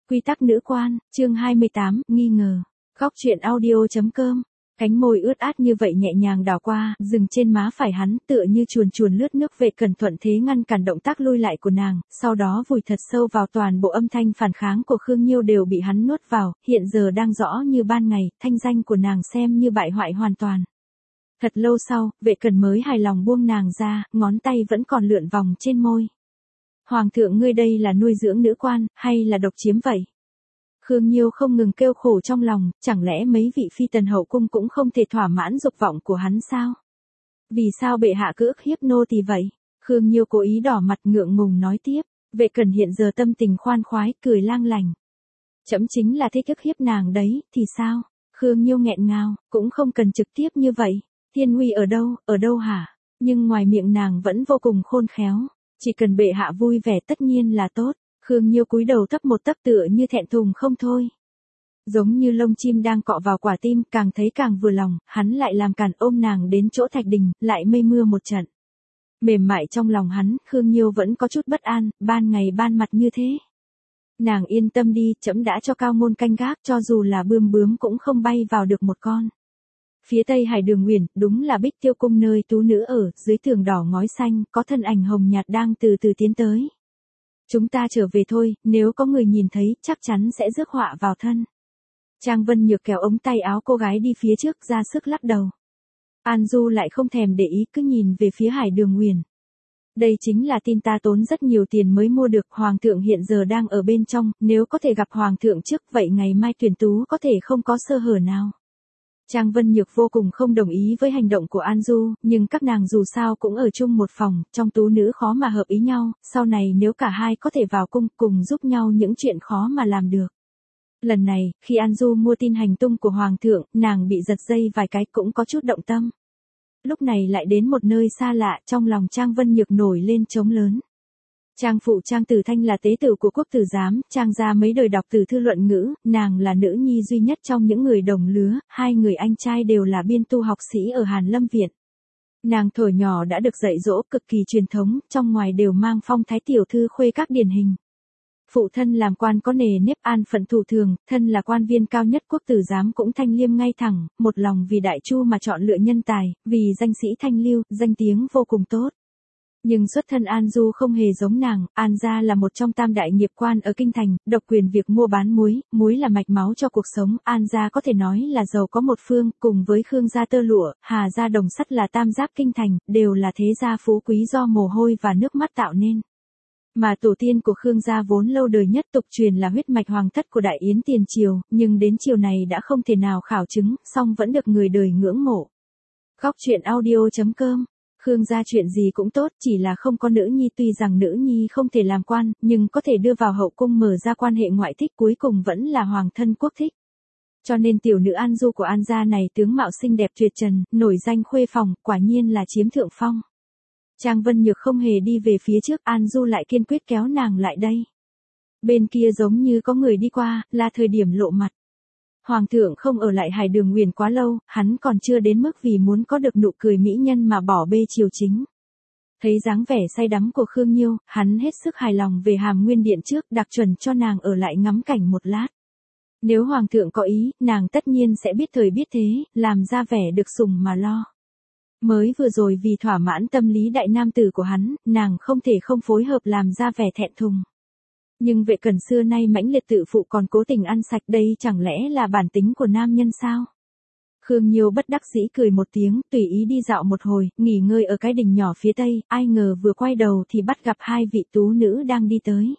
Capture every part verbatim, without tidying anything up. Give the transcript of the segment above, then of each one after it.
Quy tắc nữ quan, chương hai mươi tám, nghi ngờ. Góc truyện audio.com. Cánh môi ướt át như vậy nhẹ nhàng đảo qua, dừng trên má phải hắn, tựa như chuồn chuồn lướt nước về cẩn thuận thế ngăn cản động tác lui lại của nàng, sau đó vùi thật sâu vào toàn bộ âm thanh phản kháng của Khương Nhiêu đều bị hắn nuốt vào, hiện giờ đang rõ như ban ngày, thanh danh của nàng xem như bại hoại hoàn toàn. Thật lâu sau, vệ cẩn mới hài lòng buông nàng ra, ngón tay vẫn còn lượn vòng trên môi. Hoàng thượng ngươi đây là nuôi dưỡng nữ quan, hay là độc chiếm vậy? Khương Nhiêu không ngừng kêu khổ trong lòng, chẳng lẽ mấy vị phi tần hậu cung cũng không thể thỏa mãn dục vọng của hắn sao? Vì sao bệ hạ cứ ức hiếp nô tỳ vậy? Khương Nhiêu cố ý đỏ mặt ngượng ngùng nói tiếp, vệ cẩn hiện giờ tâm tình khoan khoái, cười lang lành. Chấm chính là thích ức hiếp nàng đấy, thì sao? Khương Nhiêu nghẹn ngào, cũng không cần trực tiếp như vậy. Thiên uy ở đâu, ở đâu hả? Nhưng ngoài miệng nàng vẫn vô cùng khôn khéo. Chỉ cần bệ hạ vui vẻ tất nhiên là tốt. Khương Nhiêu cúi đầu thấp một tấc tựa như thẹn thùng không thôi. Giống như lông chim đang cọ vào quả tim, càng thấy càng vừa lòng, hắn lại làm càn ôm nàng đến chỗ thạch đình, lại mây mưa một trận. Mềm mại trong lòng hắn, Khương Nhiêu vẫn có chút bất an, ban ngày ban mặt như thế. Nàng yên tâm đi, trẫm đã cho cao môn canh gác, cho dù là bươm bướm cũng không bay vào được một con. Phía tây hải đường Nguyền, đúng là Bích Tiêu cung nơi tú nữ ở, dưới tường đỏ ngói xanh, có thân ảnh hồng nhạt đang từ từ tiến tới. Chúng ta trở về thôi, nếu có người nhìn thấy, chắc chắn sẽ rước họa vào thân. Trang Vân Nhược kéo ống tay áo cô gái đi phía trước, ra sức lắc đầu. An Du lại không thèm để ý, cứ nhìn về phía hải đường Nguyền. Đây chính là tin ta tốn rất nhiều tiền mới mua được, hoàng thượng hiện giờ đang ở bên trong, nếu có thể gặp hoàng thượng trước, vậy ngày mai tuyển tú có thể không có sơ hở nào. Trang Vân Nhược vô cùng không đồng ý với hành động của An Du, nhưng các nàng dù sao cũng ở chung một phòng, trong tú nữ khó mà hợp ý nhau, sau này nếu cả hai có thể vào cung cùng giúp nhau những chuyện khó mà làm được. Lần này, khi An Du mua tin hành tung của Hoàng thượng, nàng bị giật dây vài cái cũng có chút động tâm. Lúc này lại đến một nơi xa lạ, trong lòng Trang Vân Nhược nổi lên trống lớn. Trang phụ Trang Tử Thanh là tế tử của quốc tử giám, Trang gia mấy đời đọc từ thư luận ngữ, nàng là nữ nhi duy nhất trong những người đồng lứa, hai người anh trai đều là biên tu học sĩ ở Hàn Lâm Viện. Nàng thuở nhỏ đã được dạy dỗ cực kỳ truyền thống, trong ngoài đều mang phong thái tiểu thư khuê các điển hình. Phụ thân làm quan có nề nếp an phận thủ thường, thân là quan viên cao nhất quốc tử giám cũng thanh liêm ngay thẳng, một lòng vì đại chu mà chọn lựa nhân tài, vì danh sĩ thanh lưu, danh tiếng vô cùng tốt. Nhưng xuất thân An Du không hề giống nàng, An gia là một trong tam đại nghiệp quan ở kinh thành, độc quyền việc mua bán muối, muối là mạch máu cho cuộc sống, An gia có thể nói là giàu có một phương, cùng với Khương gia tơ lụa, Hà gia đồng sắt là tam giáp kinh thành, đều là thế gia phú quý do mồ hôi và nước mắt tạo nên. Mà tổ tiên của Khương gia vốn lâu đời nhất tục truyền là huyết mạch hoàng thất của Đại Yến tiền triều, nhưng đến triều này đã không thể nào khảo chứng, song vẫn được người đời ngưỡng mộ. Góc truyện audio.com. Khương gia chuyện gì cũng tốt, chỉ là không có nữ nhi, tuy rằng nữ nhi không thể làm quan, nhưng có thể đưa vào hậu cung mở ra quan hệ ngoại thích, cuối cùng vẫn là hoàng thân quốc thích. Cho nên tiểu nữ An Du của An gia này tướng mạo xinh đẹp tuyệt trần, nổi danh khuê phòng, quả nhiên là chiếm thượng phong. Trang Vân Nhược không hề đi về phía trước, An Du lại kiên quyết kéo nàng lại đây. Bên kia giống như có người đi qua, là thời điểm lộ mặt. Hoàng thượng không ở lại hải đường Nguyền quá lâu, hắn còn chưa đến mức vì muốn có được nụ cười mỹ nhân mà bỏ bê triều chính. Thấy dáng vẻ say đắm của Khương Nhiêu, hắn hết sức hài lòng về Hàm Nguyên Điện trước, đặc chuẩn cho nàng ở lại ngắm cảnh một lát. Nếu hoàng thượng có ý, nàng tất nhiên sẽ biết thời biết thế, làm ra vẻ được sủng mà lo. Mới vừa rồi vì thỏa mãn tâm lý đại nam tử của hắn, nàng không thể không phối hợp làm ra vẻ thẹn thùng. Nhưng vệ cẩn xưa nay mãnh liệt tự phụ còn cố tình ăn sạch, đây chẳng lẽ là bản tính của nam nhân sao? Khương Nhiêu bất đắc dĩ cười một tiếng, tùy ý đi dạo một hồi, nghỉ ngơi ở cái đình nhỏ phía tây, ai ngờ vừa quay đầu thì bắt gặp hai vị tú nữ đang đi tới.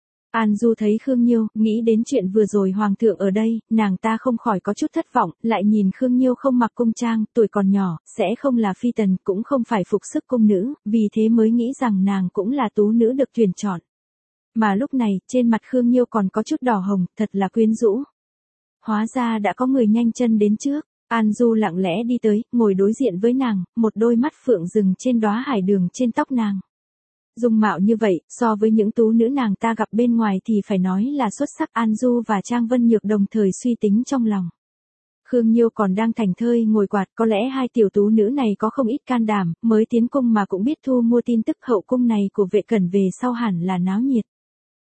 An Du thấy Khương Nhiêu, nghĩ đến chuyện vừa rồi hoàng thượng ở đây, nàng ta không khỏi có chút thất vọng, lại nhìn Khương Nhiêu không mặc cung trang, tuổi còn nhỏ, sẽ không là phi tần, cũng không phải phục sức cung nữ, vì thế mới nghĩ rằng nàng cũng là tú nữ được tuyển chọn. Mà lúc này, trên mặt Khương Nhiêu còn có chút đỏ hồng, thật là quyến rũ. Hóa ra đã có người nhanh chân đến trước, An Du lặng lẽ đi tới, ngồi đối diện với nàng, một đôi mắt phượng rừng trên đóa hải đường trên tóc nàng. Dung mạo như vậy, so với những tú nữ nàng ta gặp bên ngoài thì phải nói là xuất sắc. An Du và Trang Vân Nhược đồng thời suy tính trong lòng. Khương Nhiêu còn đang thảnh thơi ngồi quạt, có lẽ hai tiểu tú nữ này có không ít can đảm, mới tiến cung mà cũng biết thu mua tin tức hậu cung này của vệ cẩn về sau hẳn là náo nhiệt.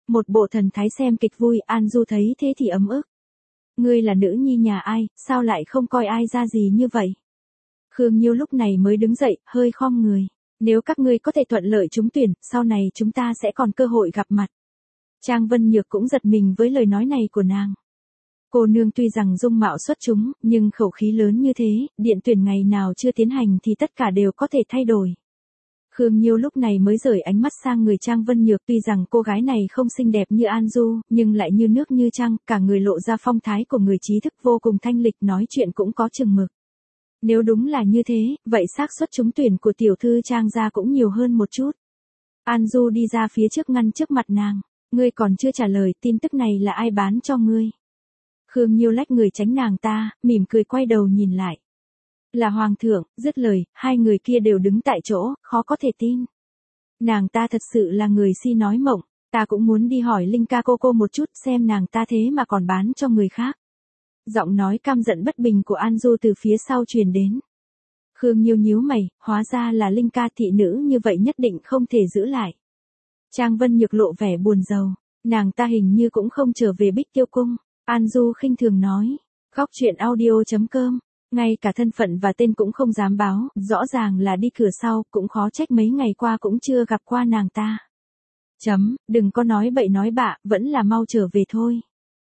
Một bộ thần thái xem kịch vui, An Du thấy thế thì ấm ức. Ngươi là nữ nhi nhà ai, sao lại không coi ai ra gì như vậy? Khương Nhiêu lúc này mới đứng dậy, hơi khom người. Nếu các ngươi có thể thuận lợi trúng tuyển, sau này chúng ta sẽ còn cơ hội gặp mặt. Trang Vân Nhược cũng giật mình với lời nói này của nàng. Cô nương tuy rằng dung mạo xuất chúng, nhưng khẩu khí lớn như thế, điện tuyển ngày nào chưa tiến hành thì tất cả đều có thể thay đổi. Khương Nhiêu lúc này mới rời ánh mắt sang người Trang Vân Nhược, tuy rằng cô gái này không xinh đẹp như An Du, nhưng lại như nước như trăng, cả người lộ ra phong thái của người trí thức vô cùng thanh lịch, nói chuyện cũng có chừng mực. Nếu đúng là như thế, vậy xác suất trúng tuyển của tiểu thư Trang gia cũng nhiều hơn một chút. An Du đi ra phía trước ngăn trước mặt nàng. Ngươi còn chưa trả lời, tin tức này là ai bán cho ngươi? Khương Nhiêu lách người tránh nàng ta, mỉm cười quay đầu nhìn lại. Là Hoàng thượng, dứt lời, hai người kia đều đứng tại chỗ, khó có thể tin. Nàng ta thật sự là người si nói mộng, ta cũng muốn đi hỏi Linh ca cô cô một chút xem nàng ta thế mà còn bán cho người khác. Giọng nói căm giận bất bình của An Du từ phía sau truyền đến. Khương Nhiêu nhíu mày, hóa ra là Linh ca thị nữ như vậy nhất định không thể giữ lại. Trang Vân Nhược lộ vẻ buồn rầu, nàng ta hình như cũng không trở về Bích Tiêu Cung. An Du khinh thường nói, góc truyện audio chấm com, ngay cả thân phận và tên cũng không dám báo, rõ ràng là đi cửa sau, cũng khó trách mấy ngày qua cũng chưa gặp qua nàng ta. Chấm, đừng có nói bậy nói bạ, vẫn là mau trở về thôi.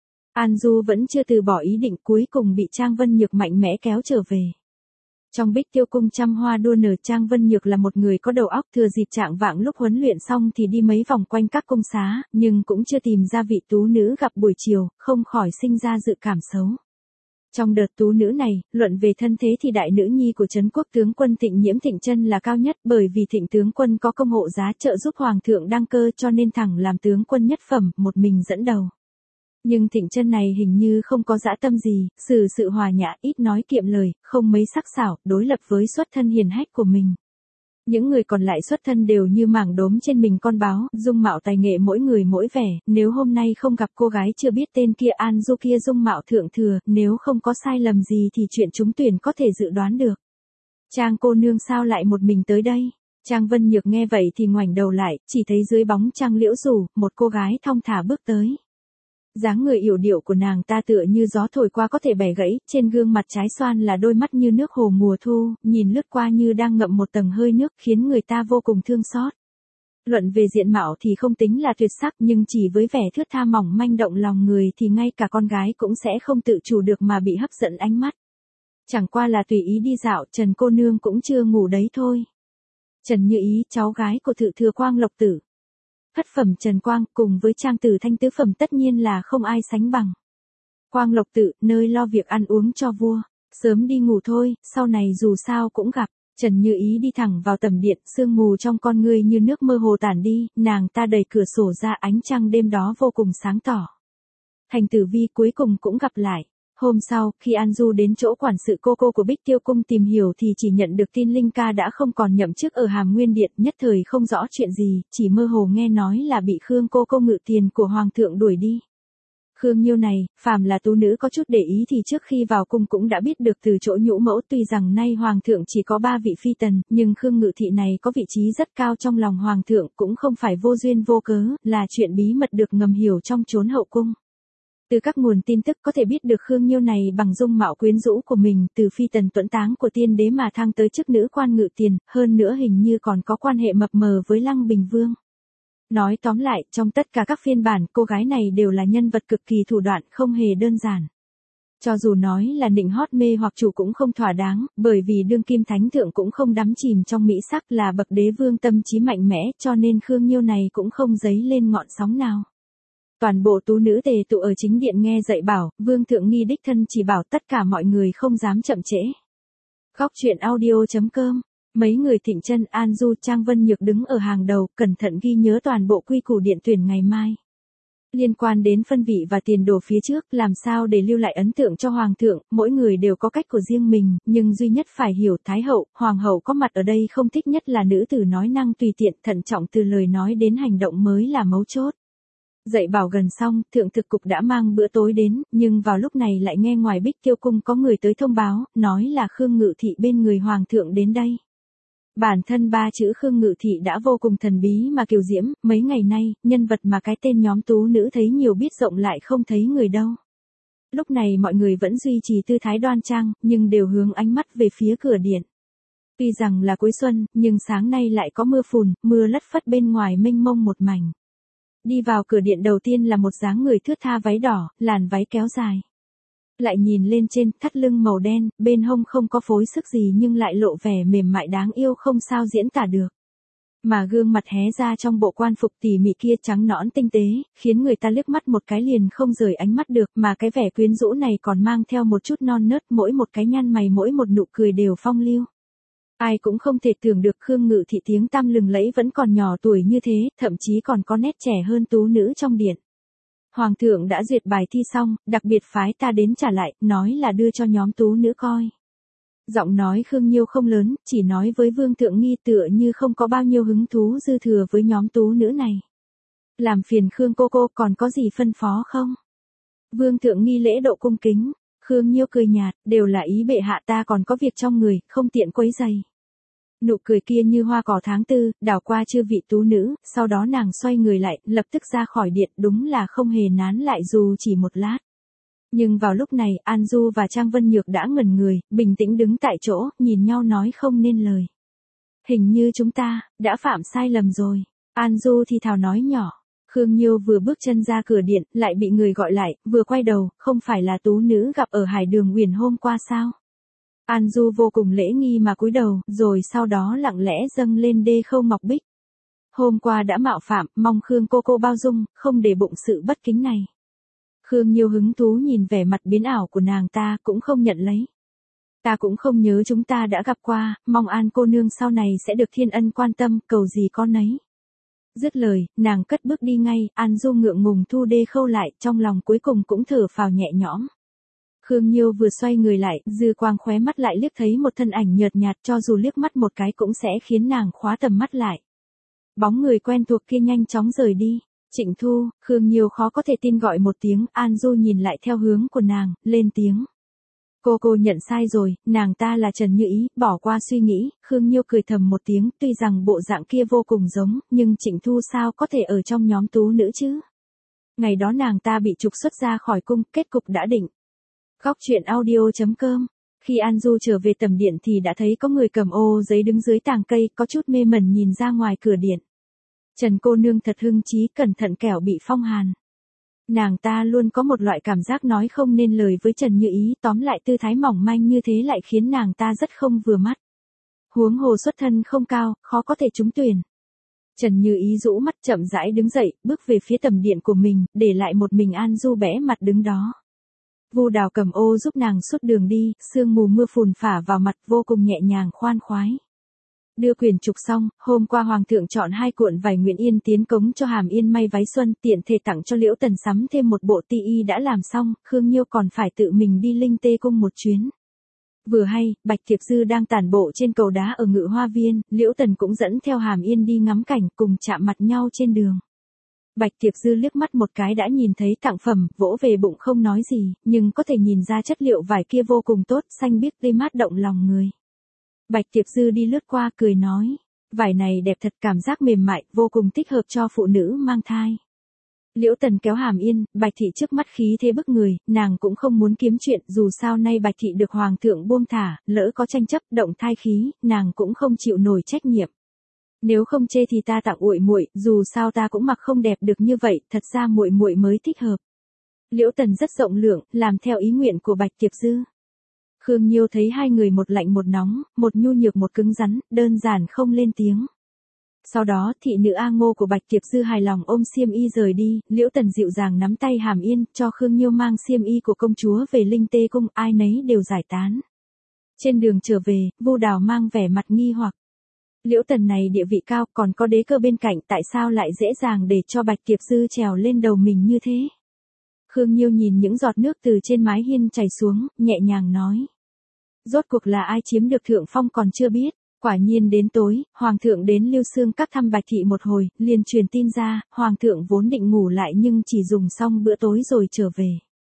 An Du vẫn chưa từ bỏ ý định, cuối cùng bị Trang Vân Nhược mạnh mẽ kéo trở về. Trong Bích Tiêu Cung trăm hoa đua nở, Trang Vân Nhược là một người có đầu óc, thừa dịp trạng vạng lúc huấn luyện xong thì đi mấy vòng quanh các cung xá, nhưng cũng chưa tìm ra vị tú nữ gặp buổi chiều, không khỏi sinh ra dự cảm xấu. Trong đợt tú nữ này, luận về thân thế thì đại nữ nhi của Trấn Quốc tướng quân Thịnh Nhiễm Thịnh Chân là cao nhất, bởi vì Thịnh tướng quân có công hộ giá trợ giúp hoàng thượng đăng cơ, cho nên thẳng làm tướng quân nhất phẩm, một mình dẫn đầu. Nhưng Thịnh Chân này hình như không có dã tâm gì, xử sự hòa nhã, ít nói kiệm lời, không mấy sắc sảo, đối lập với xuất thân hiền hách của mình. Những người còn lại xuất thân đều như mảng đốm trên mình con báo, dung mạo tài nghệ mỗi người mỗi vẻ, nếu hôm nay không gặp cô gái chưa biết tên kia An Du kia dung mạo thượng thừa, nếu không có sai lầm gì thì chuyện trúng tuyển có thể dự đoán được. Trang cô nương sao lại một mình tới đây? Trang Vân Nhược nghe vậy thì ngoảnh đầu lại, chỉ thấy dưới bóng trăng liễu rủ, một cô gái thong thả bước tới. Dáng người yểu điệu của nàng ta tựa như gió thổi qua có thể bẻ gãy, trên gương mặt trái xoan là đôi mắt như nước hồ mùa thu, nhìn lướt qua như đang ngậm một tầng hơi nước, khiến người ta vô cùng thương xót. Luận về diện mạo thì không tính là tuyệt sắc, nhưng chỉ với vẻ thướt tha mỏng manh động lòng người thì ngay cả con gái cũng sẽ không tự chủ được mà bị hấp dẫn ánh mắt. Chẳng qua là tùy ý đi dạo, Trần cô nương cũng chưa ngủ đấy thôi. Trần Như Ý, cháu gái của Thự Thừa Quang Lộc Tử. Thất phẩm Trần Quang cùng với Trang Tử Thanh tứ phẩm tất nhiên là không ai sánh bằng. Quang Lộc Tự, nơi lo việc ăn uống cho vua, sớm đi ngủ thôi, sau này dù sao cũng gặp. Trần Như Ý đi thẳng vào tầm điện, sương mù trong con ngươi như nước mơ hồ tản đi, nàng ta đẩy cửa sổ ra, ánh trăng đêm đó vô cùng sáng tỏ. Thành Tử Vi cuối cùng cũng gặp lại. Hôm sau, khi An Du đến chỗ quản sự cô cô của Bích Tiêu Cung tìm hiểu thì chỉ nhận được tin Linh ca đã không còn nhậm chức ở Hàm Nguyên Điện, nhất thời không rõ chuyện gì, chỉ mơ hồ nghe nói là bị Khương cô cô ngự tiền của Hoàng thượng đuổi đi. Khương Nhiêu này, phàm là tú nữ có chút để ý thì trước khi vào cung cũng đã biết được từ chỗ nhũ mẫu, tuy rằng nay Hoàng thượng chỉ có ba vị phi tần, nhưng Khương ngự thị này có vị trí rất cao trong lòng Hoàng thượng, cũng không phải vô duyên vô cớ, là chuyện bí mật được ngầm hiểu trong chốn hậu cung. Từ các nguồn tin tức có thể biết được Khương Nhiêu này bằng dung mạo quyến rũ của mình, từ phi tần tuẫn táng của tiên đế mà thăng tới chức nữ quan ngự tiền, hơn nữa hình như còn có quan hệ mập mờ với Lăng Bình Vương. Nói tóm lại, trong tất cả các phiên bản, cô gái này đều là nhân vật cực kỳ thủ đoạn, không hề đơn giản. Cho dù nói là nịnh hót mê hoặc chủ cũng không thỏa đáng, bởi vì đương kim thánh thượng cũng không đắm chìm trong mỹ sắc, là bậc đế vương tâm trí mạnh mẽ, cho nên Khương Nhiêu này cũng không dấy lên ngọn sóng nào. Toàn bộ tú nữ tề tụ ở chính điện nghe dạy bảo, Vương thượng nghi đích thân chỉ bảo, tất cả mọi người không dám chậm trễ. Góc truyện audio chấm com. Mấy người Thịnh Chân, An Du, Trang Vân Nhược đứng ở hàng đầu, cẩn thận ghi nhớ toàn bộ quy củ điện tuyển ngày mai. Liên quan đến phân vị và tiền đồ phía trước, làm sao để lưu lại ấn tượng cho Hoàng thượng, mỗi người đều có cách của riêng mình, nhưng duy nhất phải hiểu Thái hậu, Hoàng hậu có mặt ở đây không thích nhất là nữ tử nói năng tùy tiện, thận trọng từ lời nói đến hành động mới là mấu chốt. Dạy bảo gần xong, thượng thực cục đã mang bữa tối đến, nhưng vào lúc này lại nghe ngoài Bích Tiêu Cung có người tới thông báo, nói là Khương ngự thị bên người Hoàng thượng đến đây. Bản thân ba chữ Khương Ngự Thị đã vô cùng thần bí mà kiều diễm, mấy ngày nay, nhân vật mà cái tên nhóm tú nữ thấy nhiều biết rộng lại không thấy người đâu. Lúc này mọi người vẫn duy trì tư thái đoan trang, nhưng đều hướng ánh mắt về phía cửa điện. Tuy rằng là cuối xuân, nhưng sáng nay lại có mưa phùn, mưa lất phất bên ngoài mênh mông một mảnh. Đi vào cửa điện đầu tiên là một dáng người thướt tha váy đỏ, làn váy kéo dài. Lại nhìn lên trên, thắt lưng màu đen, bên hông không có phối sức gì nhưng lại lộ vẻ mềm mại đáng yêu không sao diễn tả được. Mà gương mặt hé ra trong bộ quan phục tỉ mỉ kia trắng nõn tinh tế, khiến người ta liếc mắt một cái liền không rời ánh mắt được, mà cái vẻ quyến rũ này còn mang theo một chút non nớt, mỗi một cái nhăn mày mỗi một nụ cười đều phong lưu. Ai cũng không thể tưởng được Khương Ngự Thị tiếng tăm lừng lẫy vẫn còn nhỏ tuổi như thế, thậm chí còn có nét trẻ hơn tú nữ trong điện. Hoàng thượng đã duyệt bài thi xong, đặc biệt phái ta đến trả lại, nói là đưa cho nhóm tú nữ coi. Giọng nói Khương Nhiêu không lớn, chỉ nói với Vương Thượng Nghi tựa như không có bao nhiêu hứng thú dư thừa với nhóm tú nữ này. Làm phiền Khương cô cô còn có gì phân phó không? Vương Thượng Nghi lễ độ cung kính, Khương Nhiêu cười nhạt, đều là ý bệ hạ ta còn có việc trong người, không tiện quấy giày. Nụ cười kia như hoa cỏ tháng tư, đảo qua chư vị tú nữ, sau đó nàng xoay người lại, lập tức ra khỏi điện, đúng là không hề nán lại dù chỉ một lát. Nhưng vào lúc này, An Du và Trang Vân Nhược đã ngẩn người, bình tĩnh đứng tại chỗ, nhìn nhau nói không nên lời. Hình như chúng ta, đã phạm sai lầm rồi. An Du thì thào nói nhỏ. Khương Nhiêu vừa bước chân ra cửa điện, lại bị người gọi lại, vừa quay đầu, không phải là tú nữ gặp ở Hải Đường Uyển hôm qua sao? An Du vô cùng lễ nghi mà cúi đầu, rồi sau đó lặng lẽ dâng lên đê khâu ngọc bích. Hôm qua đã mạo phạm, mong Khương cô cô bao dung, không để bụng sự bất kính này. Khương Nhiêu hứng thú nhìn vẻ mặt biến ảo của nàng ta cũng không nhận lấy. Ta cũng không nhớ chúng ta đã gặp qua, mong An cô nương sau này sẽ được thiên ân quan tâm, cầu gì con nấy. Dứt lời, nàng cất bước đi ngay, An Du ngượng ngùng thu đê khâu lại, trong lòng cuối cùng cũng thở phào nhẹ nhõm. Khương Nhiêu vừa xoay người lại, dư quang khóe mắt lại liếc thấy một thân ảnh nhợt nhạt cho dù liếc mắt một cái cũng sẽ khiến nàng khóa tầm mắt lại. Bóng người quen thuộc kia nhanh chóng rời đi. Trịnh Thu, Khương Nhiêu khó có thể tin gọi một tiếng, An Du nhìn lại theo hướng của nàng, lên tiếng. Cô cô nhận sai rồi, nàng ta là Trần Như Ý, bỏ qua suy nghĩ, Khương Nhiêu cười thầm một tiếng, tuy rằng bộ dạng kia vô cùng giống, nhưng Trịnh Thu sao có thể ở trong nhóm tú nữ chứ? Ngày đó nàng ta bị trục xuất ra khỏi cung, kết cục đã định. Góc truyện audio chấm com. Khi An Du trở về tầm điện thì đã thấy có người cầm ô giấy đứng dưới tàng cây, có chút mê mẩn nhìn ra ngoài cửa điện. Trần cô nương thật hưng trí, cẩn thận kẻo bị phong hàn. Nàng ta luôn có một loại cảm giác nói không nên lời với Trần Như Ý, tóm lại tư thái mỏng manh như thế lại khiến nàng ta rất không vừa mắt. Huống hồ xuất thân không cao, khó có thể trúng tuyển. Trần Như Ý rũ mắt chậm rãi đứng dậy, bước về phía tầm điện của mình, để lại một mình An Du bẽ mặt đứng đó. Vu Đào cầm ô giúp nàng suốt đường đi, sương mù mưa phùn phả vào mặt vô cùng nhẹ nhàng khoan khoái. Đưa quyền trục xong, hôm qua Hoàng thượng chọn hai cuộn vải Nguyễn Yên tiến cống cho Hàm Yên may váy xuân, tiện thể tặng cho Liễu Tần sắm thêm một bộ ti y đã làm xong, Khương Nhiêu còn phải tự mình đi Linh Tê cung một chuyến. Vừa hay, Bạch Thiệp Dư đang tản bộ trên cầu đá ở Ngự Hoa Viên, Liễu Tần cũng dẫn theo Hàm Yên đi ngắm cảnh, cùng chạm mặt nhau trên đường. Bạch Thiệp Dư liếc mắt một cái đã nhìn thấy tặng phẩm, vỗ về bụng không nói gì, nhưng có thể nhìn ra chất liệu vải kia vô cùng tốt, xanh biếc tươi mát động lòng người. Bạch Thiệp Dư đi lướt qua cười nói, vải này đẹp thật, cảm giác mềm mại, vô cùng thích hợp cho phụ nữ mang thai. Liễu Tần kéo Hàm Yên, Bạch Thị trước mắt khí thế bức người, nàng cũng không muốn kiếm chuyện, dù sao nay Bạch Thị được Hoàng thượng buông thả, lỡ có tranh chấp, động thai khí, nàng cũng không chịu nổi trách nhiệm. Nếu không chê thì ta tặng muội muội, dù sao ta cũng mặc không đẹp được như vậy, thật ra muội muội mới thích hợp. Liễu Tần rất rộng lượng, làm theo ý nguyện của Bạch Thiệp Dư. Khương Nhiêu thấy hai người một lạnh một nóng, một nhu nhược một cứng rắn, đơn giản không lên tiếng. Sau đó, thị nữ A Ngô của Bạch Thiệp Dư hài lòng ôm xiêm y rời đi, Liễu Tần dịu dàng nắm tay Hàm Yên, cho Khương Nhiêu mang xiêm y của công chúa về Linh Tê cung, ai nấy đều giải tán. Trên đường trở về, Vu Đào mang vẻ mặt nghi hoặc. Liễu Tần này địa vị cao, còn có đế cơ bên cạnh, tại sao lại dễ dàng để cho Bạch Thiệp Dư trèo lên đầu mình như thế? Khương Nhiêu nhìn những giọt nước từ trên mái hiên chảy xuống, nhẹ nhàng nói. Rốt cuộc là ai chiếm được thượng phong còn chưa biết. Quả nhiên đến tối, Hoàng thượng đến Lưu Xương các thăm Bạch Thị một hồi, liền truyền tin ra, Hoàng thượng vốn định ngủ lại nhưng chỉ dùng xong bữa tối rồi trở về.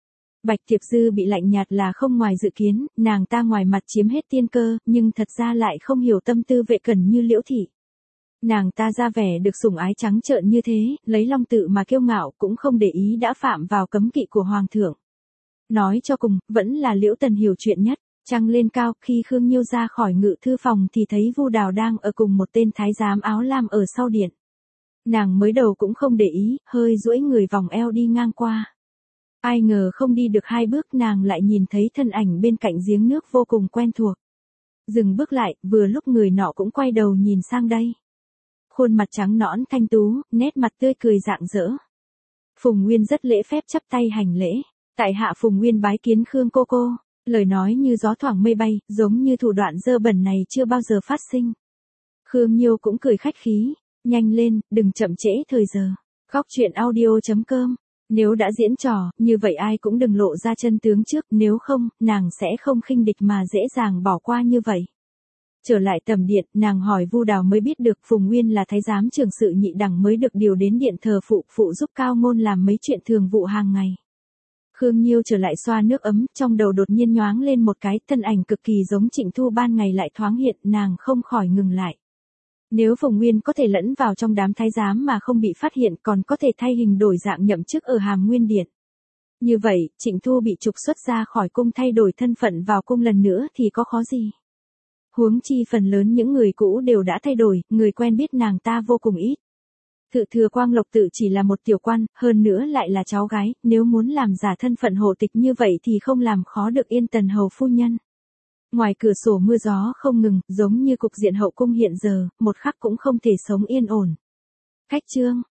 Bạch Tiệp Dư bị lạnh nhạt là không ngoài dự kiến, nàng ta ngoài mặt chiếm hết tiên cơ, nhưng thật ra lại không hiểu tâm tư Vệ Cẩn như Liễu thị. Nàng ta ra vẻ được sủng ái trắng trợn như thế, lấy long tự mà kiêu ngạo cũng không để ý đã phạm vào cấm kỵ của hoàng thượng. Nói cho cùng, vẫn là Liễu Tần hiểu chuyện nhất. Trăng lên cao, khi Khương Nhiêu ra khỏi ngự thư phòng thì thấy Vu Đào đang ở cùng một tên thái giám áo lam ở sau điện. Nàng mới đầu cũng không để ý, hơi duỗi người vòng eo đi ngang qua. Ai ngờ không đi được hai bước nàng lại nhìn thấy thân ảnh bên cạnh giếng nước vô cùng quen thuộc. Dừng bước lại, vừa lúc người nọ cũng quay đầu nhìn sang đây. Khuôn mặt trắng nõn thanh tú, nét mặt tươi cười rạng rỡ. Phùng Nguyên rất lễ phép chắp tay hành lễ. Tại hạ Phùng Nguyên bái kiến Khương cô cô. Lời nói như gió thoảng mây bay, giống như thủ đoạn dơ bẩn này chưa bao giờ phát sinh. Khương Nhiêu cũng cười khách khí. Nhanh lên, đừng chậm trễ thời giờ. Góc truyện audio chấm com. Nếu đã diễn trò, như vậy ai cũng đừng lộ ra chân tướng trước, nếu không, nàng sẽ không khinh địch mà dễ dàng bỏ qua như vậy. Trở lại tầm điện, nàng hỏi Vu Đào mới biết được Phùng Nguyên là thái giám trưởng sự nhị đẳng mới được điều đến điện thờ phụ phụ giúp Cao Ngôn làm mấy chuyện thường vụ hàng ngày. Khương Nhiêu trở lại xoa nước ấm, trong đầu đột nhiên nhoáng lên một cái, thân ảnh cực kỳ giống Trịnh Thu ban ngày lại thoáng hiện, nàng không khỏi ngừng lại. Nếu Phùng Nguyên có thể lẫn vào trong đám thái giám mà không bị phát hiện còn có thể thay hình đổi dạng nhậm chức ở Hàm Nguyên Điện. Như vậy, Trịnh Thu bị trục xuất ra khỏi cung thay đổi thân phận vào cung lần nữa thì có khó gì. Huống chi phần lớn những người cũ đều đã thay đổi, người quen biết nàng ta vô cùng ít. Thự thừa Quang Lộc Tự chỉ là một tiểu quan, hơn nữa lại là cháu gái, nếu muốn làm giả thân phận hộ tịch như vậy thì không làm khó được Yên Tần hầu phu nhân. Ngoài cửa sổ mưa gió không ngừng, giống như cục diện hậu cung hiện giờ, một khắc cũng không thể sống yên ổn. Cách chương